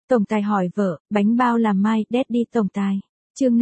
Tổng tài hỏi vợ, bánh bao làm mai, Daddy tổng tài. Chương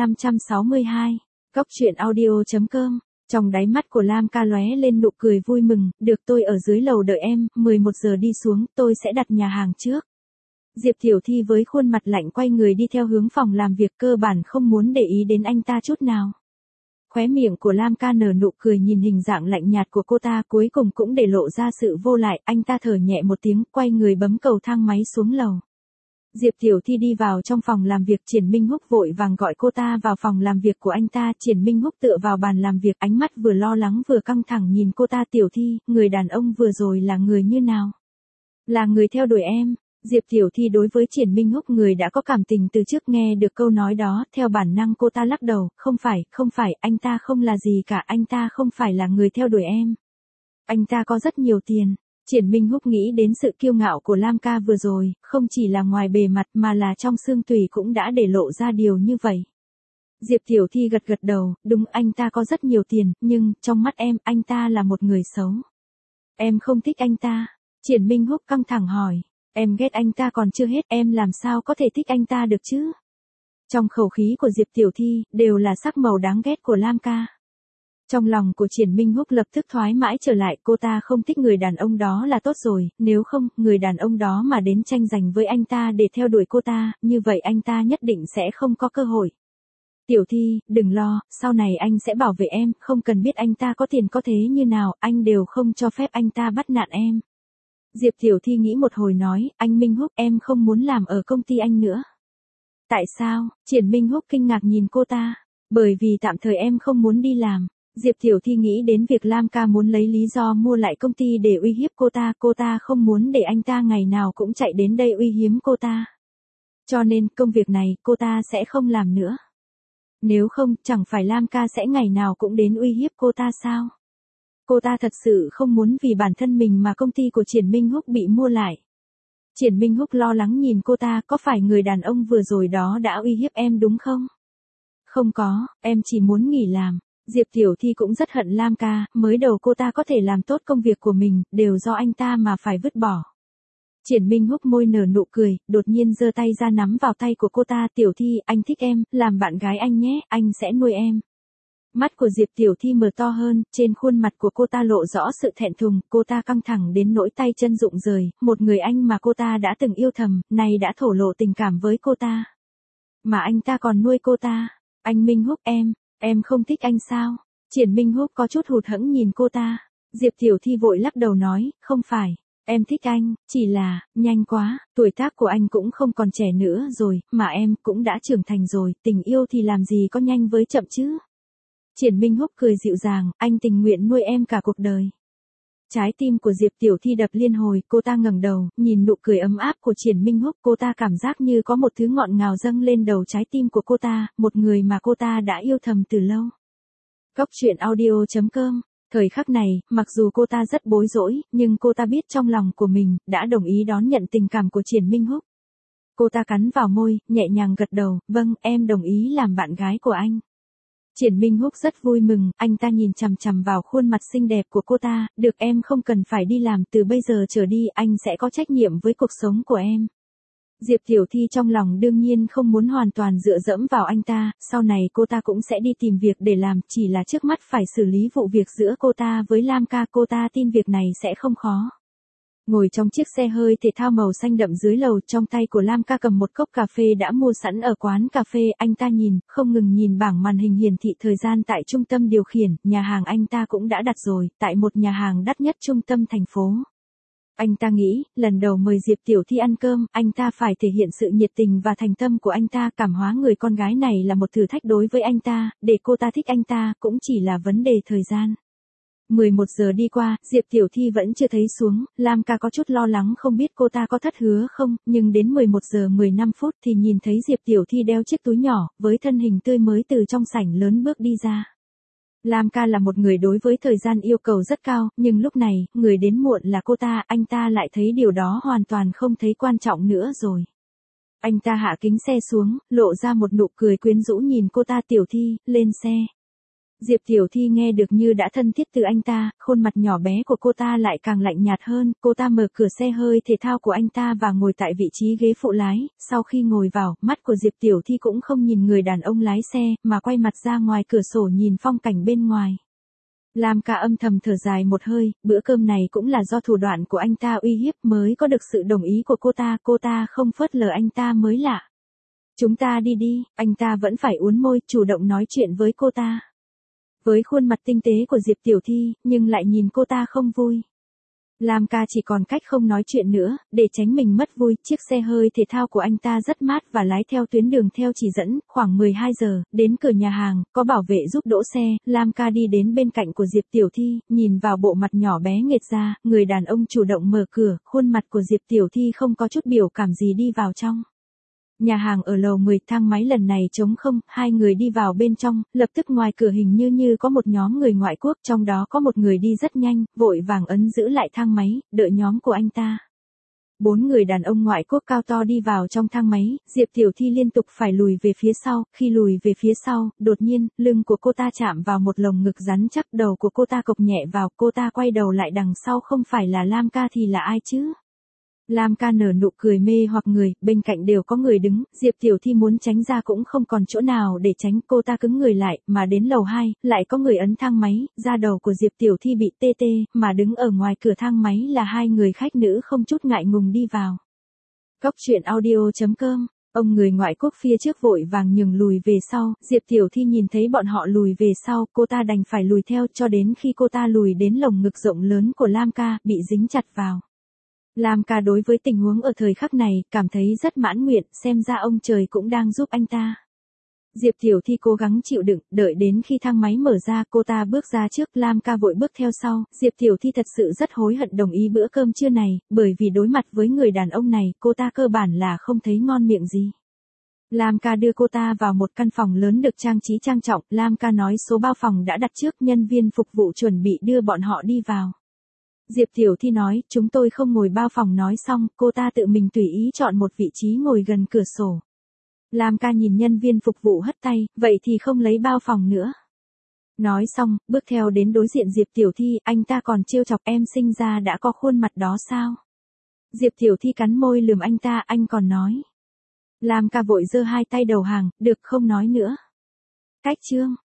562. Cóc truyện audio.com. Trong đáy mắt của Lam Ca lóe lên nụ cười vui mừng, được tôi ở dưới lầu đợi em, 11 giờ đi xuống, tôi sẽ đặt nhà hàng trước. Diệp Tiểu Thi với khuôn mặt lạnh quay người đi theo hướng phòng làm việc, cơ bản không muốn để ý đến anh ta chút nào. Khóe miệng của Lam Ca nở nụ cười nhìn hình dạng lạnh nhạt của cô ta, cuối cùng cũng để lộ ra sự vô lại, anh ta thở nhẹ một tiếng, quay người bấm cầu thang máy xuống lầu. Diệp Tiểu Thi đi vào trong phòng làm việc, Triển Minh Húc vội vàng gọi cô ta vào phòng làm việc của anh ta. Triển Minh Húc tựa vào bàn làm việc, ánh mắt vừa lo lắng vừa căng thẳng nhìn cô ta. Tiểu Thi, người đàn ông vừa rồi là người như nào? Là người theo đuổi em. Diệp Tiểu Thi đối với Triển Minh Húc người đã có cảm tình từ trước, nghe được câu nói đó, theo bản năng cô ta lắc đầu, không phải, anh ta không là gì cả, anh ta không phải là người theo đuổi em. Anh ta có rất nhiều tiền. Triển Minh Húc nghĩ đến sự kiêu ngạo của Lam Ca vừa rồi, không chỉ là ngoài bề mặt mà là trong xương tủy cũng đã để lộ ra điều như vậy. Diệp Tiểu Thi gật gật đầu, đúng, anh ta có rất nhiều tiền, nhưng, trong mắt em, anh ta là một người xấu. Em không thích anh ta. Triển Minh Húc căng thẳng hỏi, em ghét anh ta còn chưa hết, em làm sao có thể thích anh ta được chứ? Trong khẩu khí của Diệp Tiểu Thi, đều là sắc màu đáng ghét của Lam Ca. Trong lòng của Triển Minh Húc lập tức thoái mãi trở lại, cô ta không thích người đàn ông đó là tốt rồi, nếu không, người đàn ông đó mà đến tranh giành với anh ta để theo đuổi cô ta, như vậy anh ta nhất định sẽ không có cơ hội. Tiểu Thi, đừng lo, sau này anh sẽ bảo vệ em, không cần biết anh ta có tiền có thế như nào, anh đều không cho phép anh ta bắt nạt em. Diệp Tiểu Thi nghĩ một hồi nói, anh Minh Húc, em không muốn làm ở công ty anh nữa. Tại sao? Triển Minh Húc kinh ngạc nhìn cô ta. Bởi vì tạm thời em không muốn đi làm. Diệp Tiểu Thi nghĩ đến việc Lam Ca muốn lấy lý do mua lại công ty để uy hiếp cô ta không muốn để anh ta ngày nào cũng chạy đến đây uy hiếp cô ta. Cho nên, công việc này, cô ta sẽ không làm nữa. Nếu không, chẳng phải Lam Ca sẽ ngày nào cũng đến uy hiếp cô ta sao? Cô ta thật sự không muốn vì bản thân mình mà công ty của Triển Minh Húc bị mua lại. Triển Minh Húc lo lắng nhìn cô ta, có phải người đàn ông vừa rồi đó đã uy hiếp em đúng không? Không có, em chỉ muốn nghỉ làm. Diệp Tiểu Thi cũng rất hận Lam Ca, mới đầu cô ta có thể làm tốt công việc của mình, đều do anh ta mà phải vứt bỏ. Triển Minh Húc môi nở nụ cười, đột nhiên giơ tay ra nắm vào tay của cô ta. Tiểu Thi, anh thích em, làm bạn gái anh nhé, anh sẽ nuôi em. Mắt của Diệp Tiểu Thi mở to hơn, trên khuôn mặt của cô ta lộ rõ sự thẹn thùng, cô ta căng thẳng đến nỗi tay chân rụng rời, một người anh mà cô ta đã từng yêu thầm, nay đã thổ lộ tình cảm với cô ta. Mà anh ta còn nuôi cô ta. Anh Minh Húc, em không thích anh sao? Triển Minh Húc có chút hụt hẫng nhìn cô ta. Diệp Tiểu Thi vội lắc đầu nói, không phải, em thích anh, chỉ là, nhanh quá, tuổi tác của anh cũng không còn trẻ nữa rồi, mà em cũng đã trưởng thành rồi, tình yêu thì làm gì có nhanh với chậm chứ? Triển Minh Húc cười dịu dàng, anh tình nguyện nuôi em cả cuộc đời. Trái tim của Diệp Tiểu Thi đập liên hồi, cô ta ngẩng đầu, nhìn nụ cười ấm áp của Triển Minh Húc, cô ta cảm giác như có một thứ ngọt ngào dâng lên đầu trái tim của cô ta, một người mà cô ta đã yêu thầm từ lâu. Cóc truyện audio.com. Thời khắc này, mặc dù cô ta rất bối rối, nhưng cô ta biết trong lòng của mình, đã đồng ý đón nhận tình cảm của Triển Minh Húc. Cô ta cắn vào môi, nhẹ nhàng gật đầu, vâng, em đồng ý làm bạn gái của anh. Triển Minh Húc rất vui mừng, anh ta nhìn chằm chằm vào khuôn mặt xinh đẹp của cô ta, được, em không cần phải đi làm, từ bây giờ trở đi, anh sẽ có trách nhiệm với cuộc sống của em. Diệp Tiểu Thi trong lòng đương nhiên không muốn hoàn toàn dựa dẫm vào anh ta, sau này cô ta cũng sẽ đi tìm việc để làm, chỉ là trước mắt phải xử lý vụ việc giữa cô ta với Lam Ca, cô ta tin việc này sẽ không khó. Ngồi trong chiếc xe hơi thể thao màu xanh đậm dưới lầu, trong tay của Lam Ca cầm một cốc cà phê đã mua sẵn ở quán cà phê, anh ta không ngừng nhìn bảng màn hình hiển thị thời gian tại trung tâm điều khiển, nhà hàng anh ta cũng đã đặt rồi, tại một nhà hàng đắt nhất trung tâm thành phố. Anh ta nghĩ, lần đầu mời Diệp Tiểu Thi ăn cơm, anh ta phải thể hiện sự nhiệt tình và thành tâm của anh ta, cảm hóa người con gái này là một thử thách đối với anh ta, để cô ta thích anh ta, cũng chỉ là vấn đề thời gian. 11 giờ đi qua, Diệp Tiểu Thi vẫn chưa thấy xuống, Lam Ca có chút lo lắng không biết cô ta có thất hứa không, nhưng đến 11 giờ 15 phút thì nhìn thấy Diệp Tiểu Thi đeo chiếc túi nhỏ, với thân hình tươi mới từ trong sảnh lớn bước đi ra. Lam Ca là một người đối với thời gian yêu cầu rất cao, nhưng lúc này, người đến muộn là cô ta, anh ta lại thấy điều đó hoàn toàn không thấy quan trọng nữa rồi. Anh ta hạ kính xe xuống, lộ ra một nụ cười quyến rũ nhìn cô ta. Tiểu Thi, lên xe. Diệp Tiểu Thi nghe được như đã thân thiết từ anh ta, khuôn mặt nhỏ bé của cô ta lại càng lạnh nhạt hơn, cô ta mở cửa xe hơi thể thao của anh ta và ngồi tại vị trí ghế phụ lái, sau khi ngồi vào, mắt của Diệp Tiểu Thi cũng không nhìn người đàn ông lái xe, mà quay mặt ra ngoài cửa sổ nhìn phong cảnh bên ngoài. Lam Ca âm thầm thở dài một hơi, bữa cơm này cũng là do thủ đoạn của anh ta uy hiếp mới có được sự đồng ý của cô ta không phớt lờ anh ta mới lạ. Chúng ta đi đi, anh ta vẫn phải uốn môi, chủ động nói chuyện với cô ta. Với khuôn mặt tinh tế của Diệp Tiểu Thi, nhưng lại nhìn cô ta không vui. Lam Ca chỉ còn cách không nói chuyện nữa, để tránh mình mất vui, chiếc xe hơi thể thao của anh ta rất mát và lái theo tuyến đường theo chỉ dẫn, khoảng 12 giờ, đến cửa nhà hàng, có bảo vệ giúp đỗ xe, Lam Ca đi đến bên cạnh của Diệp Tiểu Thi, nhìn vào bộ mặt nhỏ bé nghệt ra, người đàn ông chủ động mở cửa, khuôn mặt của Diệp Tiểu Thi không có chút biểu cảm gì đi vào trong. Nhà hàng ở lầu 10, thang máy lần này trống không, hai người đi vào bên trong, lập tức ngoài cửa hình như có một nhóm người ngoại quốc, trong đó có một người đi rất nhanh, vội vàng ấn giữ lại thang máy, đợi nhóm của anh ta. 4 người đàn ông ngoại quốc cao to đi vào trong thang máy, Diệp Tiểu Thi liên tục phải lùi về phía sau, khi lùi về phía sau, đột nhiên, lưng của cô ta chạm vào một lồng ngực rắn chắc, đầu của cô ta cộc nhẹ vào, cô ta quay đầu lại đằng sau không phải là Lam Ca thì là ai chứ? Lam Ca nở nụ cười mê hoặc người, bên cạnh đều có người đứng, Diệp Tiểu Thi muốn tránh ra cũng không còn chỗ nào để tránh, cô ta cứng người lại, mà đến lầu 2, lại có người ấn thang máy, da đầu của Diệp Tiểu Thi bị tê tê, mà đứng ở ngoài cửa thang máy là hai người khách nữ không chút ngại ngùng đi vào. Góc truyện audio.com. Ông người ngoại quốc phía trước vội vàng nhường lùi về sau, Diệp Tiểu Thi nhìn thấy bọn họ lùi về sau, cô ta đành phải lùi theo cho đến khi cô ta lùi đến lồng ngực rộng lớn của Lam Ca, bị dính chặt vào. Lam Ca đối với tình huống ở thời khắc này, cảm thấy rất mãn nguyện, xem ra ông trời cũng đang giúp anh ta. Diệp Tiểu Thi cố gắng chịu đựng, đợi đến khi thang máy mở ra, cô ta bước ra trước, Lam Ca vội bước theo sau, Diệp Tiểu Thi thật sự rất hối hận đồng ý bữa cơm trưa này, bởi vì đối mặt với người đàn ông này, cô ta cơ bản là không thấy ngon miệng gì. Lam Ca đưa cô ta vào một căn phòng lớn được trang trí trang trọng, Lam Ca nói số bao phòng đã đặt trước, nhân viên phục vụ chuẩn bị đưa bọn họ đi vào. Diệp Tiểu Thi nói, chúng tôi không ngồi bao phòng, nói xong, cô ta tự mình tùy ý chọn một vị trí ngồi gần cửa sổ. Lam Ca nhìn nhân viên phục vụ hất tay, vậy thì không lấy bao phòng nữa. Nói xong, bước theo đến đối diện Diệp Tiểu Thi, anh ta còn trêu chọc, em sinh ra đã có khuôn mặt đó sao? Diệp Tiểu Thi cắn môi lườm anh ta, anh còn nói. Lam Ca vội giơ hai tay đầu hàng, được không nói nữa. Cách chương.